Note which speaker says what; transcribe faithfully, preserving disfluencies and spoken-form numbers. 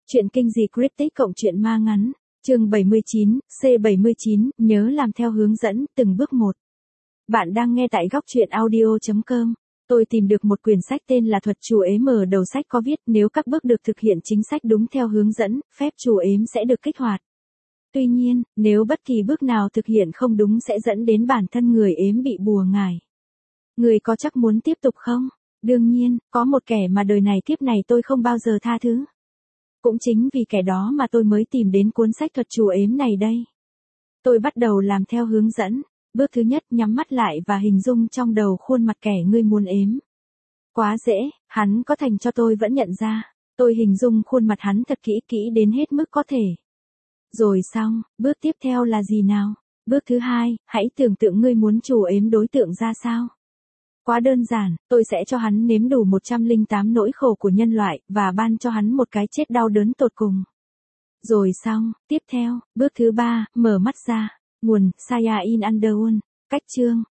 Speaker 1: Chuyện kinh dị cryptic cộng truyện ma ngắn, chương bảy mươi chín, C bảy mươi chín, nhớ làm theo hướng dẫn, từng bước một. Bạn đang nghe tại góc truyện audio chấm com. Tôi tìm được một quyển sách tên là Thuật trù ếm, ở đầu sách có viết nếu các bước được thực hiện chính sách đúng theo hướng dẫn, phép trù ếm sẽ được kích hoạt. Tuy nhiên, nếu bất kỳ bước nào thực hiện không đúng sẽ dẫn đến bản thân người ếm bị bùa ngải. Người có chắc muốn tiếp tục không? Đương nhiên, có một kẻ mà đời này kiếp này tôi không bao giờ tha thứ. Cũng chính vì kẻ đó mà tôi mới tìm đến cuốn sách Thuật trù ếm này đây. Tôi bắt đầu làm theo hướng dẫn. Bước thứ nhất, nhắm mắt lại và hình dung trong đầu khuôn mặt kẻ ngươi muốn ếm. Quá dễ, hắn có thành cho tôi vẫn nhận ra. Tôi hình dung khuôn mặt hắn thật kỹ kỹ đến hết mức có thể. Rồi xong, bước tiếp theo là gì nào? Bước thứ hai, hãy tưởng tượng ngươi muốn trù ếm đối tượng ra sao. Quá đơn giản, tôi sẽ cho hắn nếm đủ một trăm lẻ tám nỗi khổ của nhân loại, và ban cho hắn một cái chết đau đớn tột cùng. Rồi xong, tiếp theo, bước thứ ba, mở mắt ra. Nguồn, Saya in Underworld. Cách chương,